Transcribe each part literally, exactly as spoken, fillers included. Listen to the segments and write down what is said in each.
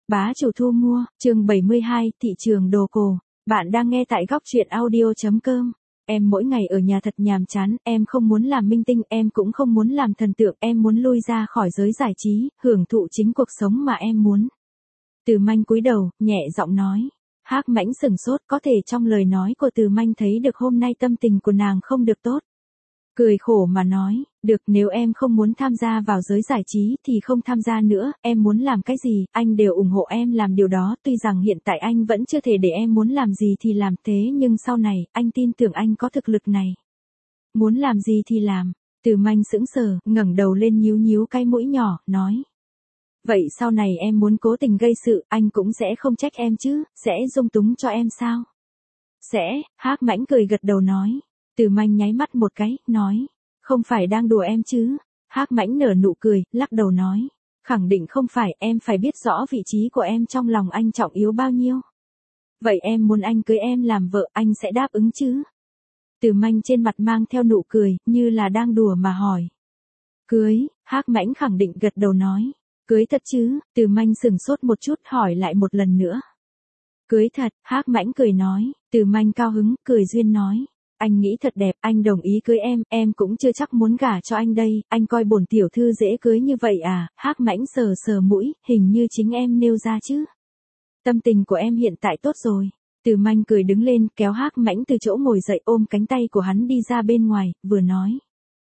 Bá chủ thu mua, chương bảy mươi hai, thị trường đồ cổ. Bạn đang nghe tại góc truyện audio.com. Em mỗi ngày ở nhà thật nhàm chán, em không muốn làm minh tinh, em cũng không muốn làm thần tượng, em muốn lui ra khỏi giới giải trí, hưởng thụ chính cuộc sống mà em muốn. Từ Manh cúi đầu, nhẹ giọng nói. Hắc Mãnh sửng sốt, có thể trong lời nói của Từ Manh thấy được hôm nay tâm tình của nàng không được tốt. Cười khổ mà nói, được, nếu em không muốn tham gia vào giới giải trí thì không tham gia nữa, em muốn làm cái gì, anh đều ủng hộ em làm điều đó, tuy rằng hiện tại anh vẫn chưa thể để em muốn làm gì thì làm, thế nhưng sau này, anh tin tưởng anh có thực lực này. Muốn làm gì thì làm. Từ Manh sững sờ, ngẩng đầu lên nhíu nhíu cái mũi nhỏ, nói. Vậy sau này em muốn cố tình gây sự, anh cũng sẽ không trách em chứ, sẽ dung túng cho em sao? Sẽ, Hắc Mãnh cười gật đầu nói. Từ Manh nháy mắt một cái, nói, không phải đang đùa em chứ? Hắc Mãnh nở nụ cười, lắc đầu nói, khẳng định không phải, em phải biết rõ vị trí của em trong lòng anh trọng yếu bao nhiêu. Vậy em muốn anh cưới em làm vợ, anh sẽ đáp ứng chứ? Từ Manh trên mặt mang theo nụ cười, như là đang đùa mà hỏi. Cưới, Hắc Mãnh khẳng định gật đầu nói, cưới thật chứ? Từ Manh sửng sốt một chút, hỏi lại một lần nữa. Cưới thật, Hắc Mãnh cười nói. Từ Manh cao hứng, cười duyên nói. Anh nghĩ thật đẹp, anh đồng ý cưới em, em cũng chưa chắc muốn gả cho anh đây, anh coi bổn tiểu thư dễ cưới như vậy à? Hắc Mãnh sờ sờ mũi, hình như chính em nêu ra chứ. Tâm tình của em hiện tại tốt rồi. Từ Manh cười đứng lên, kéo Hắc Mãnh từ chỗ ngồi dậy, ôm cánh tay của hắn đi ra bên ngoài, vừa nói.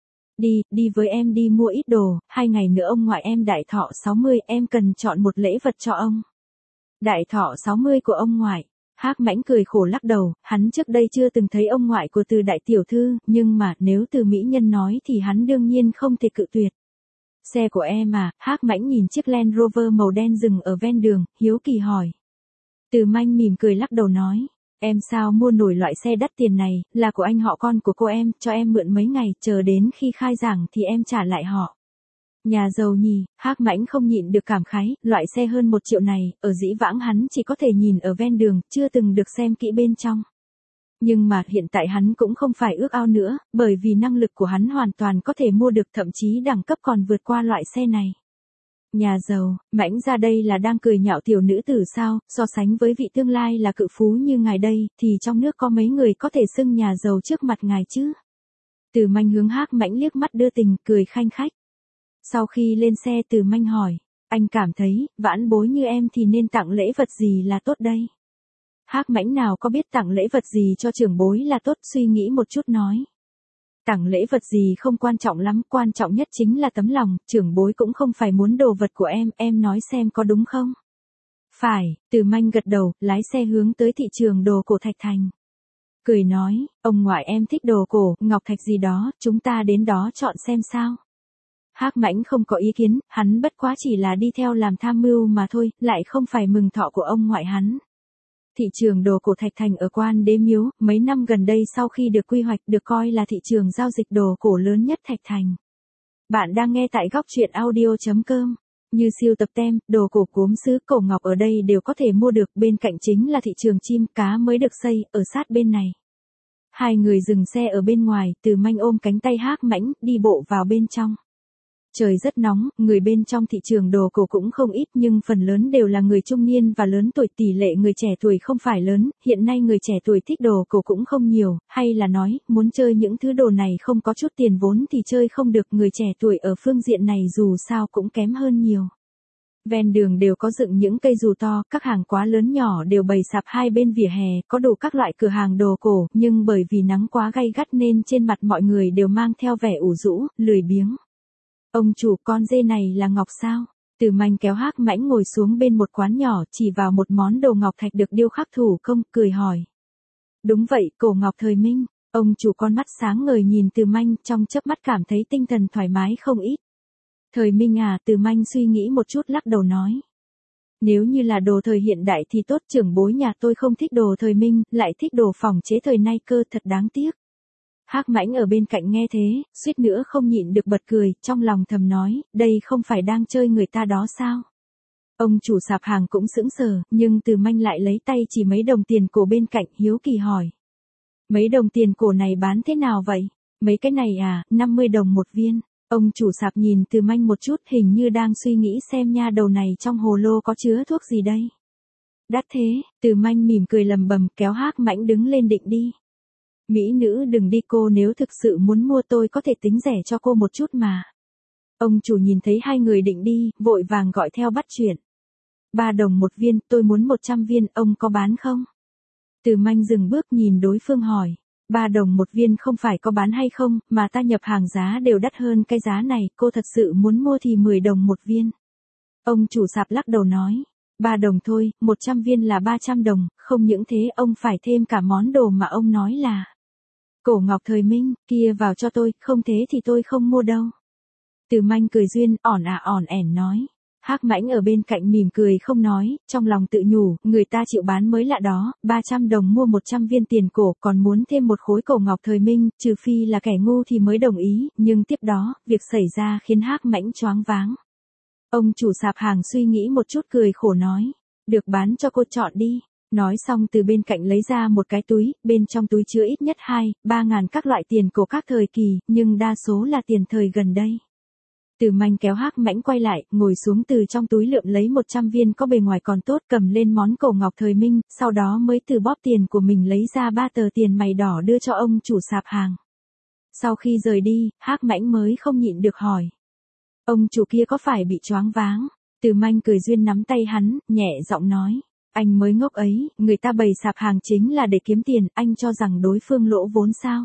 Đi, đi với em đi mua ít đồ, hai ngày nữa ông ngoại em đại thọ sáu mươi, em cần chọn một lễ vật cho ông. Đại thọ sáu mươi của ông ngoại. Hắc Mãnh cười khổ lắc đầu, hắn trước đây chưa từng thấy ông ngoại của Từ đại tiểu thư, nhưng mà nếu Từ mỹ nhân nói thì hắn đương nhiên không thể cự tuyệt. Xe của em à? Hắc Mãnh nhìn chiếc Land Rover màu đen dừng ở ven đường, hiếu kỳ hỏi. Từ Manh mỉm cười lắc đầu nói, em sao mua nổi loại xe đắt tiền này, là của anh họ con của cô em, cho em mượn mấy ngày, chờ đến khi khai giảng thì em trả lại họ. Nhà giàu nhỉ? Hắc Mãnh không nhịn được cảm khái, loại xe hơn một triệu này, ở dĩ vãng hắn chỉ có thể nhìn ở ven đường, chưa từng được xem kỹ bên trong. Nhưng mà hiện tại hắn cũng không phải ước ao nữa, bởi vì năng lực của hắn hoàn toàn có thể mua được, thậm chí đẳng cấp còn vượt qua loại xe này. Nhà giàu, Mãnh ra đây là đang cười nhạo tiểu nữ tử sao? So sánh với vị tương lai là cự phú như ngài đây, thì trong nước có mấy người có thể xưng nhà giàu trước mặt ngài chứ? Từ Manh hướng Hắc Mãnh liếc mắt đưa tình, cười khanh khách. Sau khi lên xe, Từ Manh hỏi, anh cảm thấy, vãn bối như em thì nên tặng lễ vật gì là tốt đây? Hắc Mãnh nào có biết tặng lễ vật gì cho trưởng bối là tốt, suy nghĩ một chút nói. Tặng lễ vật gì không quan trọng lắm, quan trọng nhất chính là tấm lòng, trưởng bối cũng không phải muốn đồ vật của em, em nói xem có đúng không? Phải, Từ Manh gật đầu, lái xe hướng tới thị trường đồ cổ Thạch Thành. Cười nói, ông ngoại em thích đồ cổ, ngọc thạch gì đó, chúng ta đến đó chọn xem sao. Hắc Mãnh không có ý kiến, hắn bất quá chỉ là đi theo làm tham mưu mà thôi, lại không phải mừng thọ của ông ngoại hắn. Thị trường đồ cổ Thạch Thành ở Quan Đế Miếu, mấy năm gần đây sau khi được quy hoạch được coi là thị trường giao dịch đồ cổ lớn nhất Thạch Thành. Bạn đang nghe tại góc truyện audio.com. Như siêu tập tem, đồ cổ gốm sứ, cổ ngọc ở đây đều có thể mua được, bên cạnh chính là thị trường chim cá mới được xây, ở sát bên này. Hai người dừng xe ở bên ngoài, Từ Manh ôm cánh tay Hắc Mãnh, đi bộ vào bên trong. Trời rất nóng, người bên trong thị trường đồ cổ cũng không ít nhưng phần lớn đều là người trung niên và lớn tuổi, tỷ lệ người trẻ tuổi không phải lớn, hiện nay người trẻ tuổi thích đồ cổ cũng không nhiều, hay là nói, muốn chơi những thứ đồ này không có chút tiền vốn thì chơi không được, người trẻ tuổi ở phương diện này dù sao cũng kém hơn nhiều. Ven đường đều có dựng những cây dù to, các hàng quá lớn nhỏ đều bày sạp hai bên vỉa hè, có đủ các loại cửa hàng đồ cổ, nhưng bởi vì nắng quá gay gắt nên trên mặt mọi người đều mang theo vẻ ủ rũ, lười biếng. Ông chủ, con dê này là ngọc sao? Từ Manh kéo Hắc Mãnh ngồi xuống bên một quán nhỏ, chỉ vào một món đồ ngọc thạch được điêu khắc thủ công, cười hỏi. Đúng vậy, cổ ngọc thời Minh. Ông chủ con mắt sáng ngời nhìn Từ Manh, trong chớp mắt cảm thấy tinh thần thoải mái không ít. Thời Minh à? Từ Manh suy nghĩ một chút lắc đầu nói. Nếu như là đồ thời hiện đại thì tốt, trưởng bối nhà tôi không thích đồ thời Minh, lại thích đồ phỏng chế thời nay cơ, thật đáng tiếc. Hắc Mãnh ở bên cạnh nghe thế, suýt nữa không nhịn được bật cười, trong lòng thầm nói, đây không phải đang chơi người ta đó sao? Ông chủ sạp hàng cũng sững sờ, nhưng Từ Manh lại lấy tay chỉ mấy đồng tiền cổ bên cạnh, hiếu kỳ hỏi. Mấy đồng tiền cổ này bán thế nào vậy? Mấy cái này à, năm mươi đồng một viên. Ông chủ sạp nhìn Từ Manh một chút, hình như đang suy nghĩ xem nha đầu này trong hồ lô có chứa thuốc gì đây. Đắt thế, Từ Manh mỉm cười lầm bầm kéo Hắc Mãnh đứng lên định đi. Mỹ nữ đừng đi cô, nếu thực sự muốn mua tôi có thể tính rẻ cho cô một chút mà. Ông chủ nhìn thấy hai người định đi, vội vàng gọi theo bắt chuyện. Ba đồng một viên, tôi muốn một trăm viên, ông có bán không? Từ Manh dừng bước nhìn đối phương hỏi. Ba đồng một viên không phải có bán hay không, mà ta nhập hàng giá đều đắt hơn cái giá này, cô thật sự muốn mua thì mười đồng một viên. Ông chủ sạp lắc đầu nói. Ba đồng thôi, một trăm viên là ba trăm đồng, không những thế ông phải thêm cả món đồ mà ông nói là cổ ngọc thời minh, kia vào cho tôi, không thế thì tôi không mua đâu. Từ Manh cười duyên, ỏn à ỏn ẻn nói. Hắc Mãnh ở bên cạnh mỉm cười không nói, trong lòng tự nhủ, người ta chịu bán mới lạ đó, ba trăm đồng mua một trăm viên tiền cổ, còn muốn thêm một khối cổ ngọc thời minh, trừ phi là kẻ ngu thì mới đồng ý, nhưng tiếp đó, việc xảy ra khiến Hắc Mãnh choáng váng. Ông chủ sạp hàng suy nghĩ một chút cười khổ nói, được bán cho cô chọn đi. Nói xong từ bên cạnh lấy ra một cái túi, bên trong túi chứa ít nhất hai, ba ngàn các loại tiền cổ các thời kỳ, nhưng đa số là tiền thời gần đây. Từ Manh kéo Hắc Mãnh quay lại, ngồi xuống từ trong túi lượm lấy một trăm viên có bề ngoài còn tốt, cầm lên món cổ ngọc thời minh, sau đó mới từ bóp tiền của mình lấy ra ba tờ tiền mày đỏ đưa cho ông chủ sạp hàng. Sau khi rời đi, Hắc Mãnh mới không nhịn được hỏi. Ông chủ kia có phải bị choáng váng? Từ Manh cười duyên nắm tay hắn, nhẹ giọng nói. Anh mới ngốc ấy, người ta bày sạp hàng chính là để kiếm tiền, anh cho rằng đối phương lỗ vốn sao?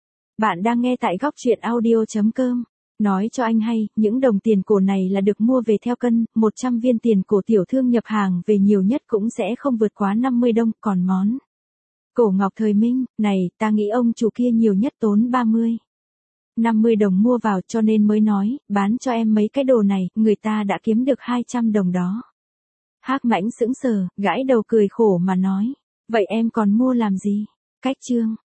Bạn đang nghe tại góc truyện audio chấm com. Nói cho anh hay, những đồng tiền cổ này là được mua về theo cân, một trăm viên tiền cổ tiểu thương nhập hàng về nhiều nhất cũng sẽ không vượt quá năm mươi đồng, còn món cổ ngọc thời minh, này, ta nghĩ ông chủ kia nhiều nhất tốn ba mươi, năm mươi đồng mua vào cho nên mới nói, bán cho em mấy cái đồ này, người ta đã kiếm được hai trăm đồng đó. Hắc Mãnh sững sờ, gãi đầu cười khổ mà nói, vậy em còn mua làm gì? Cách chương.